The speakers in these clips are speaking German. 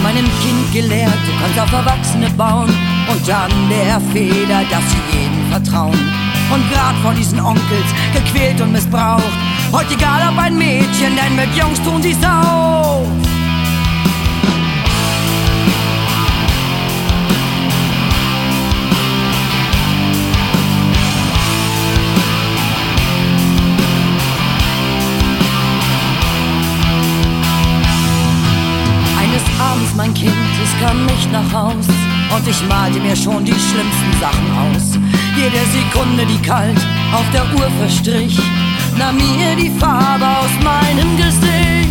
meinem Kind gelehrt, du kannst auf Erwachsene bauen und an der Feder, dass sie jedem vertrauen. Und grad von diesen Onkels, gequält und missbraucht, heute egal ob ein Mädchen, denn mit Jungs tun sie's auch. Abends, mein Kind, es kam nicht nach Haus und ich malte mir schon die schlimmsten Sachen aus. Jede Sekunde, die kalt auf der Uhr verstrich, nahm mir die Farbe aus meinem Gesicht.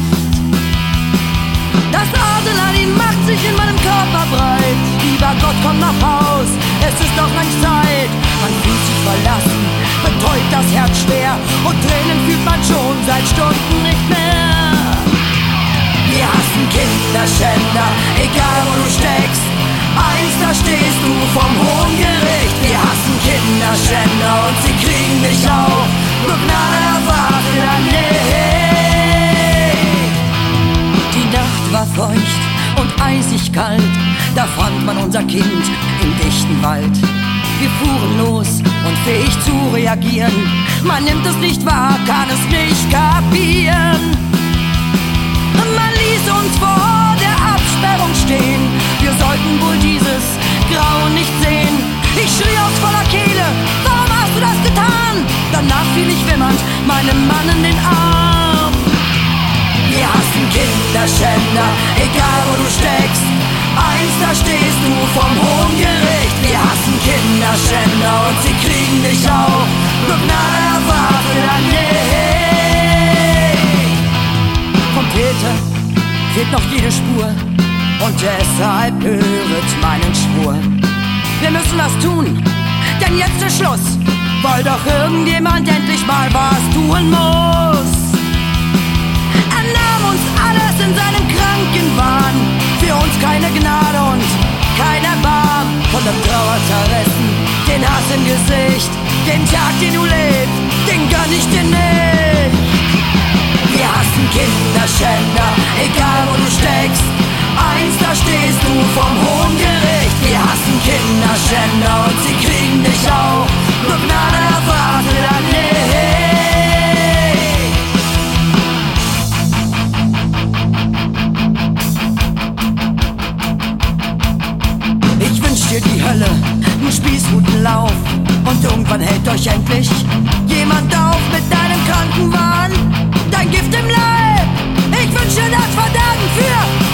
Das Adrenalin macht sich in meinem Körper breit. Lieber Gott, komm nach Haus, es ist doch lang Zeit. Man fühlt sich verlassen, betäubt das Herz schwer und Tränen fühlt man schon seit Stunden nicht mehr. Wir hassen Kinderschänder, egal wo du steckst. Einst, da stehst du vom hohen Gericht. Wir hassen Kinderschänder und sie kriegen dich auch. Nur Gnade erwartet dann nicht. Die Nacht war feucht und eisig kalt. Da fand man unser Kind im dichten Wald. Wir fuhren los und fähig zu reagieren. Man nimmt es nicht wahr, kann es nicht kapieren. Man ließ uns vor der Absperrung stehen. Wir sollten wohl dieses Grauen nicht sehen. Ich schrie aus voller Kehle, warum hast du das getan? Danach fiel ich wimmernd meinem Mann in den Arm. Wir hassen Kinderschänder, egal wo du steckst. Einst, da stehst du vom hohen Gericht. Wir hassen Kinderschänder und sie kriegen dich auch. Nur Gnade erwartet dann nicht. Vom Täter fehlt noch jede Spur und deshalb höret meinen Schwur. Wir müssen was tun, denn jetzt ist Schluss, weil doch irgendjemand endlich mal was tun muss. Er nahm uns alles in seinem Krankenwahn, für uns keine Gnade und kein Erbarmen. Von der Trauer zerrissen, den Hass im Gesicht, den Tag, den du lebst, den gönn ich dir nicht. Wir hassen Kinderschänder, egal wo du steckst. Einst, da stehst du vom hohen Gericht. Wir hassen Kinderschänder und sie kriegen dich auch. Nur Gnade erwartet dann nicht. Ich wünsch dir die Hölle, einen Spießrutenlauf. Und irgendwann hält euch endlich jemand auf mit deinem Krankenwahn. Dein Gift im Leib, ich wünsche das Verderben für